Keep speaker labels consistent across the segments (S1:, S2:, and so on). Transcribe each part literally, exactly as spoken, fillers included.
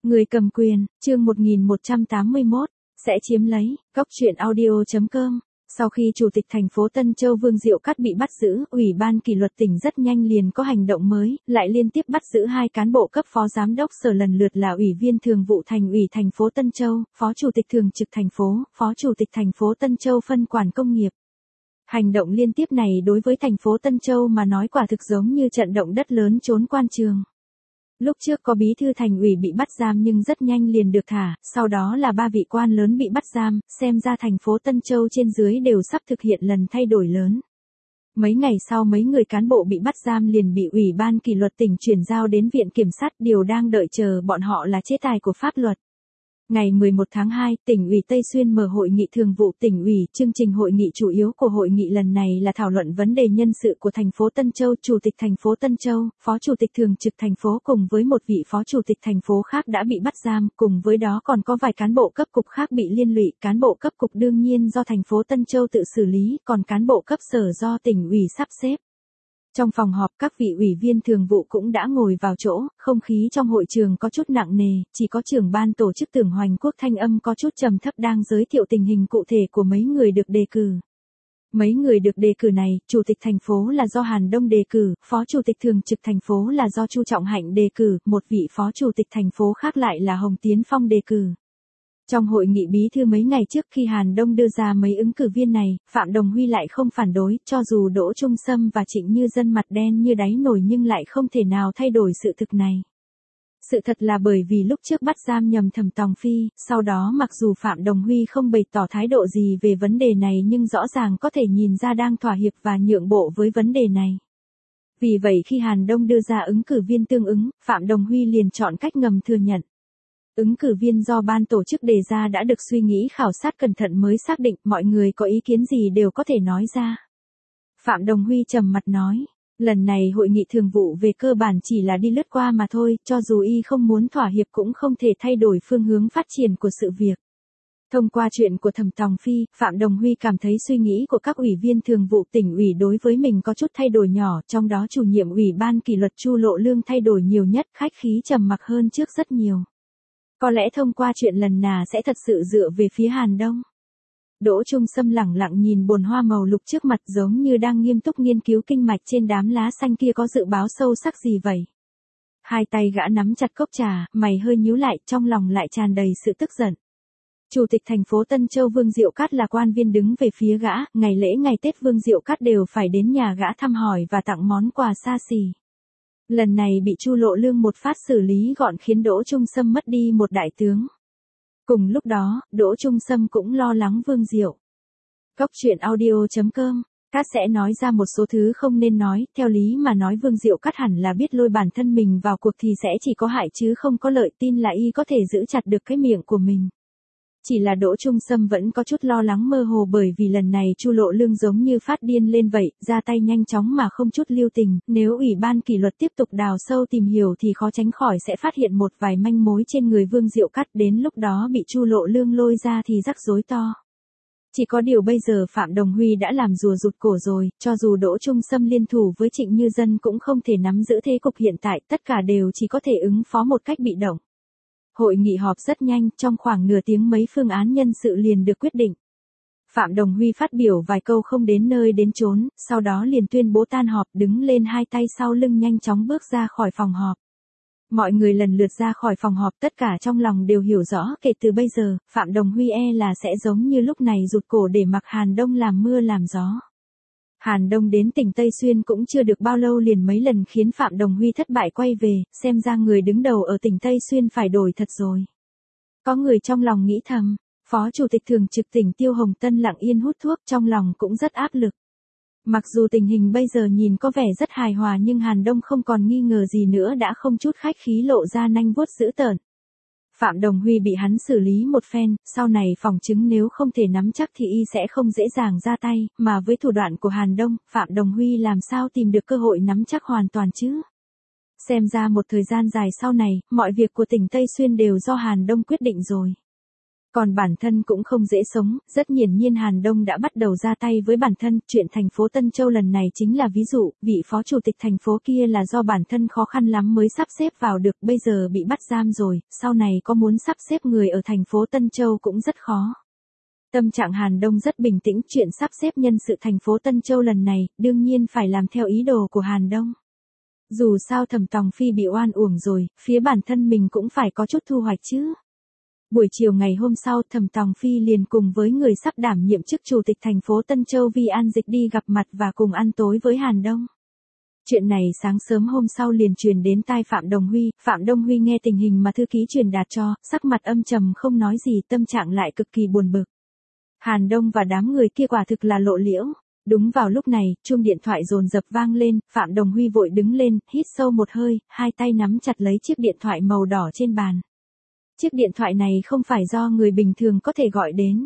S1: Người cầm quyền, chương một nghìn một trăm tám mươi mốt, sẽ chiếm lấy, góc truyện audio.com. Sau khi Chủ tịch thành phố Tân Châu Vương Diệu Cát bị bắt giữ, Ủy ban kỷ luật tỉnh rất nhanh liền có hành động mới, lại liên tiếp bắt giữ hai cán bộ cấp phó giám đốc sở lần lượt là Ủy viên thường vụ Thành ủy thành phố Tân Châu, Phó Chủ tịch thường trực thành phố, Phó Chủ tịch thành phố Tân Châu phân quản công nghiệp. Hành động liên tiếp này đối với thành phố Tân Châu mà nói quả thực giống như trận động đất lớn trốn quan trường. Lúc trước có bí thư thành ủy bị bắt giam nhưng rất nhanh liền được thả, sau đó là ba vị quan lớn bị bắt giam, xem ra thành phố Tân Châu trên dưới đều sắp thực hiện lần thay đổi lớn. Mấy ngày sau mấy người cán bộ bị bắt giam liền bị Ủy ban kỷ luật tỉnh chuyển giao đến Viện Kiểm sát, điều đang đợi chờ bọn họ là chế tài của pháp luật. Ngày mười một tháng hai, tỉnh ủy Tây Xuyên mở hội nghị thường vụ tỉnh ủy, chương trình hội nghị chủ yếu của hội nghị lần này là thảo luận vấn đề nhân sự của thành phố Tân Châu, Chủ tịch thành phố Tân Châu, Phó Chủ tịch thường trực thành phố cùng với một vị Phó Chủ tịch thành phố khác đã bị bắt giam, cùng với đó còn có vài cán bộ cấp cục khác bị liên lụy, cán bộ cấp cục đương nhiên do thành phố Tân Châu tự xử lý, còn cán bộ cấp sở do tỉnh ủy sắp xếp. Trong phòng họp các vị ủy viên thường vụ cũng đã ngồi vào chỗ, không khí trong hội trường có chút nặng nề, chỉ có trưởng ban tổ chức Tưởng Hoành Quốc thanh âm có chút trầm thấp đang giới thiệu tình hình cụ thể của mấy người được đề cử. Mấy người được đề cử này, Chủ tịch thành phố là do Hàn Đông đề cử, Phó Chủ tịch thường trực thành phố là do Chu Trọng Hạnh đề cử, một vị Phó Chủ tịch thành phố khác lại là Hồng Tiến Phong đề cử. Trong hội nghị bí thư mấy ngày trước khi Hàn Đông đưa ra mấy ứng cử viên này, Phạm Đồng Huy lại không phản đối, cho dù Đỗ Trung Sâm và Trịnh Như Dân mặt đen như đáy nồi nhưng lại không thể nào thay đổi sự thực này. Sự thật là bởi vì lúc trước bắt giam nhầm Thẩm Tòng Phi, sau đó mặc dù Phạm Đồng Huy không bày tỏ thái độ gì về vấn đề này nhưng rõ ràng có thể nhìn ra đang thỏa hiệp và nhượng bộ với vấn đề này. Vì vậy khi Hàn Đông đưa ra ứng cử viên tương ứng, Phạm Đồng Huy liền chọn cách ngầm thừa nhận. Ứng cử viên do ban tổ chức đề ra đã được suy nghĩ khảo sát cẩn thận mới xác định, mọi người có ý kiến gì đều có thể nói ra. Phạm Đồng Huy trầm mặt nói, lần này hội nghị thường vụ về cơ bản chỉ là đi lướt qua mà thôi, cho dù y không muốn thỏa hiệp cũng không thể thay đổi phương hướng phát triển của sự việc. Thông qua chuyện của Thẩm Tòng Phi, Phạm Đồng Huy cảm thấy suy nghĩ của các ủy viên thường vụ tỉnh ủy đối với mình có chút thay đổi nhỏ, trong đó chủ nhiệm ủy ban kỷ luật Chu Lộ Lương thay đổi nhiều nhất, khách khí trầm mặc hơn trước rất nhiều. Có lẽ thông qua chuyện lần nào sẽ thật sự dựa về phía Hàn Đông. Đỗ Trung Sâm lẳng lặng nhìn bồn hoa màu lục trước mặt giống như đang nghiêm túc nghiên cứu kinh mạch trên đám lá xanh kia có dự báo sâu sắc gì vậy. Hai tay gã nắm chặt cốc trà, mày hơi nhíu lại, trong lòng lại tràn đầy sự tức giận. Chủ tịch thành phố Tân Châu Vương Diệu Cát là quan viên đứng về phía gã, ngày lễ ngày Tết Vương Diệu Cát đều phải đến nhà gã thăm hỏi và tặng món quà xa xỉ. Lần này bị Chu Lộ Lương một phát xử lý gọn khiến Đỗ Trung Sâm mất đi một đại tướng. Cùng lúc đó, Đỗ Trung Sâm cũng lo lắng Vương Diệu. Góc truyện audio.com, Cát sẽ nói ra một số thứ không nên nói, theo lý mà nói Vương Diệu Cát hẳn là biết lôi bản thân mình vào cuộc thì sẽ chỉ có hại chứ không có lợi, tin là y có thể giữ chặt được cái miệng của mình. Chỉ là Đỗ Trung Sâm vẫn có chút lo lắng mơ hồ bởi vì lần này Chu Lộ Lương giống như phát điên lên vậy, ra tay nhanh chóng mà không chút lưu tình, nếu Ủy ban kỷ luật tiếp tục đào sâu tìm hiểu thì khó tránh khỏi sẽ phát hiện một vài manh mối trên người Vương Diệu Cát, đến lúc đó bị Chu Lộ Lương lôi ra thì rắc rối to. Chỉ có điều bây giờ Phạm Đồng Huy đã làm rùa rụt cổ rồi, cho dù Đỗ Trung Sâm liên thủ với Trịnh Như Dân cũng không thể nắm giữ thế cục hiện tại, tất cả đều chỉ có thể ứng phó một cách bị động. Hội nghị họp rất nhanh, trong khoảng nửa tiếng mấy phương án nhân sự liền được quyết định. Phạm Đồng Huy phát biểu vài câu không đến nơi đến chốn, sau đó liền tuyên bố tan họp, đứng lên hai tay sau lưng nhanh chóng bước ra khỏi phòng họp. Mọi người lần lượt ra khỏi phòng họp, tất cả trong lòng đều hiểu rõ kể từ bây giờ, Phạm Đồng Huy e là sẽ giống như lúc này rụt cổ để mặc Hàn Đông làm mưa làm gió. Hàn Đông đến tỉnh Tây Xuyên cũng chưa được bao lâu liền mấy lần khiến Phạm Đồng Huy thất bại quay về, xem ra người đứng đầu ở tỉnh Tây Xuyên phải đổi thật rồi. Có người trong lòng nghĩ thầm, Phó Chủ tịch thường trực tỉnh Tiêu Hồng Tân lặng yên hút thuốc, trong lòng cũng rất áp lực. Mặc dù tình hình bây giờ nhìn có vẻ rất hài hòa nhưng Hàn Đông không còn nghi ngờ gì nữa đã không chút khách khí lộ ra nanh vuốt dữ tợn. Phạm Đồng Huy bị hắn xử lý một phen, sau này phòng chứng nếu không thể nắm chắc thì y sẽ không dễ dàng ra tay, mà với thủ đoạn của Hàn Đông, Phạm Đồng Huy làm sao tìm được cơ hội nắm chắc hoàn toàn chứ? Xem ra một thời gian dài sau này, mọi việc của tỉnh Tây Xuyên đều do Hàn Đông quyết định rồi. Còn bản thân cũng không dễ sống, rất hiển nhiên Hàn Đông đã bắt đầu ra tay với bản thân, chuyện thành phố Tân Châu lần này chính là ví dụ, vị phó chủ tịch thành phố kia là do bản thân khó khăn lắm mới sắp xếp vào được, bây giờ bị bắt giam rồi, sau này có muốn sắp xếp người ở thành phố Tân Châu cũng rất khó. Tâm trạng Hàn Đông rất bình tĩnh, chuyện sắp xếp nhân sự thành phố Tân Châu lần này, đương nhiên phải làm theo ý đồ của Hàn Đông. Dù sao Thẩm Tòng Phi bị oan uổng rồi, phía bản thân mình cũng phải có chút thu hoạch chứ. Buổi chiều ngày hôm sau, Thẩm Tòng Phi liền cùng với người sắp đảm nhiệm chức chủ tịch thành phố Tân Châu Vi An Dịch đi gặp mặt và cùng ăn tối với Hàn Đông. Chuyện này sáng sớm hôm sau liền truyền đến tai Phạm Đồng Huy, Phạm Đông Huy nghe tình hình mà thư ký truyền đạt cho, sắc mặt âm trầm không nói gì, tâm trạng lại cực kỳ buồn bực. Hàn Đông và đám người kia quả thực là lộ liễu. Đúng vào lúc này, chuông điện thoại dồn dập vang lên, Phạm Đồng Huy vội đứng lên, hít sâu một hơi, hai tay nắm chặt lấy chiếc điện thoại màu đỏ trên bàn. Chiếc điện thoại này không phải do người bình thường có thể gọi đến.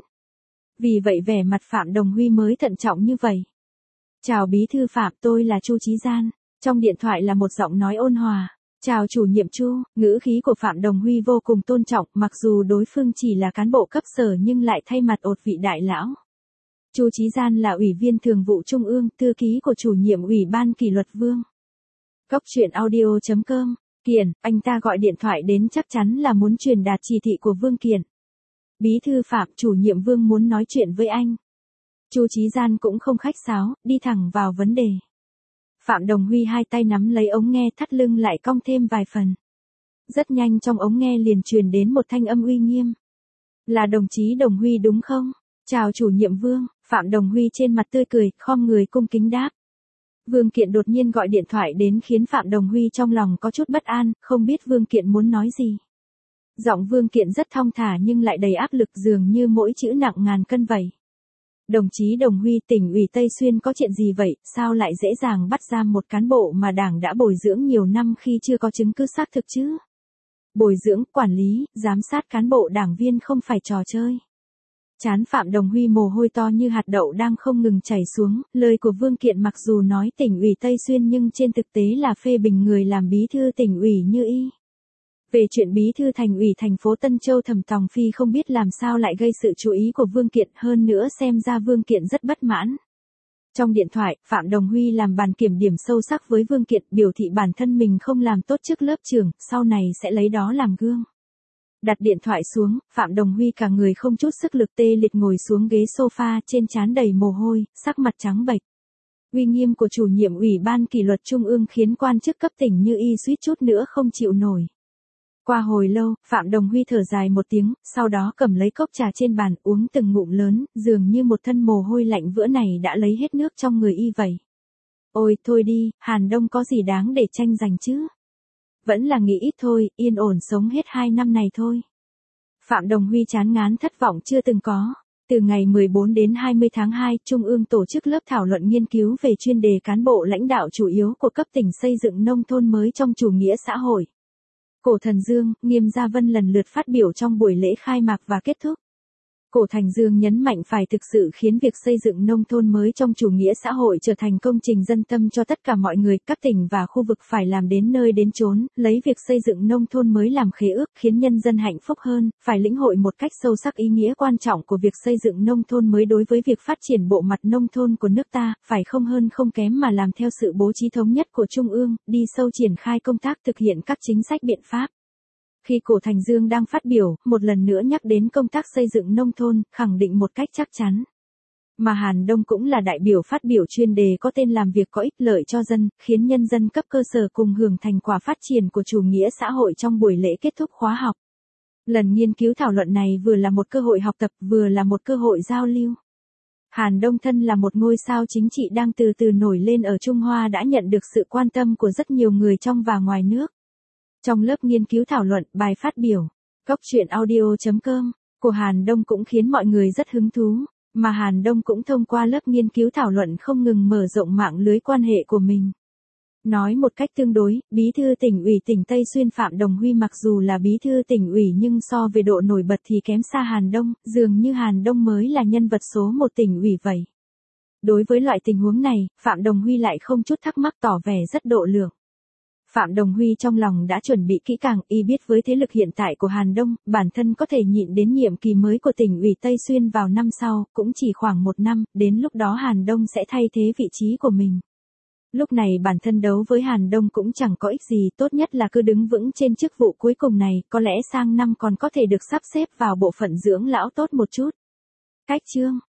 S1: Vì vậy vẻ mặt Phạm Đồng Huy mới thận trọng như vậy. Chào bí thư Phạm, tôi là Chu Chí Gian. Trong điện thoại là một giọng nói ôn hòa. Chào chủ nhiệm Chu, ngữ khí của Phạm Đồng Huy vô cùng tôn trọng, mặc dù đối phương chỉ là cán bộ cấp sở nhưng lại thay mặt ột vị đại lão. Chu Chí Gian là ủy viên thường vụ Trung ương, thư ký của chủ nhiệm ủy ban kỷ luật Vương. Cốc truyện audio chấm com. Kiển, anh ta gọi điện thoại đến chắc chắn là muốn truyền đạt chỉ thị của Vương Kiển. Bí thư Phạm, chủ nhiệm Vương muốn nói chuyện với anh. Chu Chí Gian cũng không khách sáo, đi thẳng vào vấn đề. Phạm Đồng Huy hai tay nắm lấy ống nghe, thắt lưng lại cong thêm vài phần. Rất nhanh trong ống nghe liền truyền đến một thanh âm uy nghiêm. Là đồng chí Đồng Huy đúng không? Chào chủ nhiệm Vương, Phạm Đồng Huy trên mặt tươi cười, khom người cung kính đáp. Vương Kiện đột nhiên gọi điện thoại đến khiến Phạm Đồng Huy trong lòng có chút bất an, không biết Vương Kiện muốn nói gì. Giọng Vương Kiện rất thong thả nhưng lại đầy áp lực, dường như mỗi chữ nặng ngàn cân vậy. Đồng chí Đồng Huy, tỉnh ủy Tây Xuyên có chuyện gì vậy, sao lại dễ dàng bắt giam một cán bộ mà Đảng đã bồi dưỡng nhiều năm khi chưa có chứng cứ xác thực chứ? Bồi dưỡng, quản lý, giám sát cán bộ đảng viên không phải trò chơi. Trán Phạm Đồng Huy mồ hôi to như hạt đậu đang không ngừng chảy xuống, lời của Vương Kiện mặc dù nói tỉnh ủy Tây Xuyên nhưng trên thực tế là phê bình người làm bí thư tỉnh ủy như y. Về chuyện bí thư thành ủy thành phố Tân Châu Thẩm Tòng Phi không biết làm sao lại gây sự chú ý của Vương Kiện, hơn nữa xem ra Vương Kiện rất bất mãn. Trong điện thoại, Phạm Đồng Huy làm bàn kiểm điểm sâu sắc với Vương Kiện, biểu thị bản thân mình không làm tốt chức lớp trưởng, sau này sẽ lấy đó làm gương. Đặt điện thoại xuống, Phạm Đồng Huy cả người không chút sức lực tê liệt ngồi xuống ghế sofa, trên trán đầy mồ hôi, sắc mặt trắng bệch. Uy nghiêm của chủ nhiệm ủy ban kỷ luật Trung ương khiến quan chức cấp tỉnh như y suýt chút nữa không chịu nổi. Qua hồi lâu, Phạm Đồng Huy thở dài một tiếng, sau đó cầm lấy cốc trà trên bàn uống từng ngụm lớn, dường như một thân mồ hôi lạnh vữa này đã lấy hết nước trong người y vậy. Ôi, thôi đi, Hàn Đông có gì đáng để tranh giành chứ? Vẫn là nghĩ ít thôi, yên ổn sống hết hai năm này thôi. Phạm Đồng Huy chán ngán thất vọng chưa từng có. Từ ngày mười bốn đến hai mươi tháng hai, Trung ương tổ chức lớp thảo luận nghiên cứu về chuyên đề cán bộ lãnh đạo chủ yếu của cấp tỉnh xây dựng nông thôn mới trong chủ nghĩa xã hội. Cổ Thần Dương, Nghiêm Gia Vân lần lượt phát biểu trong buổi lễ khai mạc và kết thúc. Cổ Thành Dương nhấn mạnh phải thực sự khiến việc xây dựng nông thôn mới trong chủ nghĩa xã hội trở thành công trình dân tâm cho tất cả mọi người, các tỉnh và khu vực phải làm đến nơi đến chốn, lấy việc xây dựng nông thôn mới làm khế ước, khiến nhân dân hạnh phúc hơn, phải lĩnh hội một cách sâu sắc ý nghĩa quan trọng của việc xây dựng nông thôn mới đối với việc phát triển bộ mặt nông thôn của nước ta, phải không hơn không kém mà làm theo sự bố trí thống nhất của Trung ương, đi sâu triển khai công tác thực hiện các chính sách biện pháp. Khi Cổ Thành Dương đang phát biểu, một lần nữa nhắc đến công tác xây dựng nông thôn, khẳng định một cách chắc chắn. Mà Hàn Đông cũng là đại biểu phát biểu chuyên đề có tên làm việc có ích lợi cho dân, khiến nhân dân cấp cơ sở cùng hưởng thành quả phát triển của chủ nghĩa xã hội trong buổi lễ kết thúc khóa học. Lần nghiên cứu thảo luận này vừa là một cơ hội học tập, vừa là một cơ hội giao lưu. Hàn Đông thân là một ngôi sao chính trị đang từ từ nổi lên ở Trung Hoa đã nhận được sự quan tâm của rất nhiều người trong và ngoài nước. Trong lớp nghiên cứu thảo luận, bài phát biểu, cốc truyện audio chấm com, của Hàn Đông cũng khiến mọi người rất hứng thú, mà Hàn Đông cũng thông qua lớp nghiên cứu thảo luận không ngừng mở rộng mạng lưới quan hệ của mình. Nói một cách tương đối, bí thư tỉnh ủy tỉnh Tây Xuyên Phạm Đồng Huy mặc dù là bí thư tỉnh ủy nhưng so về độ nổi bật thì kém xa Hàn Đông, dường như Hàn Đông mới là nhân vật số một tỉnh ủy vậy. Đối với loại tình huống này, Phạm Đồng Huy lại không chút thắc mắc tỏ vẻ rất độ lượng. Phạm Đồng Huy trong lòng đã chuẩn bị kỹ càng, y biết với thế lực hiện tại của Hàn Đông, bản thân có thể nhịn đến nhiệm kỳ mới của tỉnh ủy Tây Xuyên vào năm sau, cũng chỉ khoảng một năm, đến lúc đó Hàn Đông sẽ thay thế vị trí của mình. Lúc này bản thân đấu với Hàn Đông cũng chẳng có ích gì, tốt nhất là cứ đứng vững trên chức vụ cuối cùng này, có lẽ sang năm còn có thể được sắp xếp vào bộ phận dưỡng lão tốt một chút. Cách chương